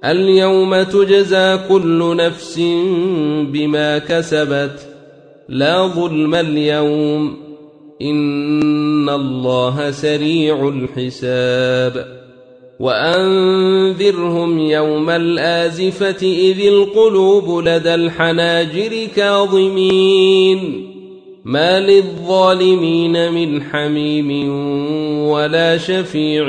اليوم تجزى كل نفس بما كسبت لا ظلم اليوم إن الله سريع الحساب وأنذرهم يوم الآزفة إذ القلوب لدى الحناجر كاظمين ما للظالمين من حميم ولا شفيع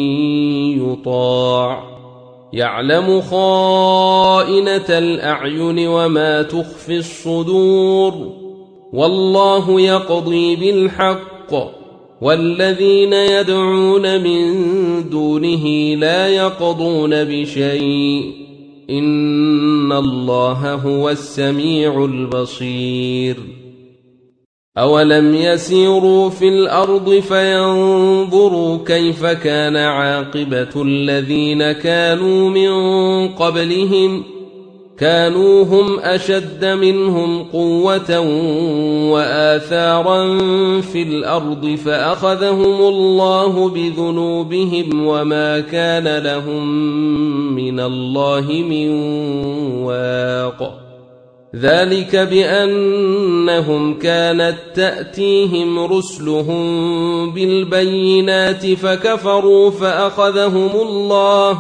يطاع يعلم خائنة الأعين وما تخفي الصدور والله يقضي بالحق والذين يدعون من دونه لا يقضون بشيء إن الله هو السميع البصير أولم يسيروا في الأرض فينظروا كيف كان عاقبة الذين كانوا من قبلهم كانوا هم أشد منهم قوة وآثارا في الأرض فأخذهم الله بذنوبهم وما كان لهم من الله من واق ذلك بأنهم كانت تأتيهم رسلهم بالبينات فكفروا فأخذهم الله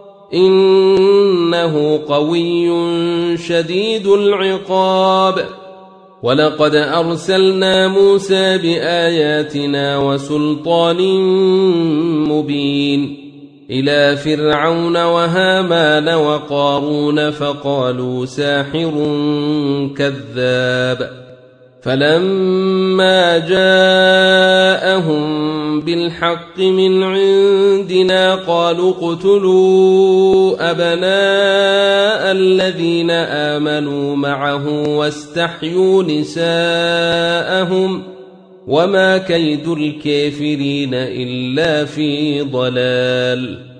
إنه قوي شديد العقاب ولقد أرسلنا موسى بآياتنا وسلطان مبين إلى فرعون وهامان وقارون فقالوا ساحر كذاب فلما جاءهم بالحق من عندنا قالوا اقتلوا أبناء الذين آمنوا معه واستحيوا نساءهم وما كيد الكافرين إلا في ضلال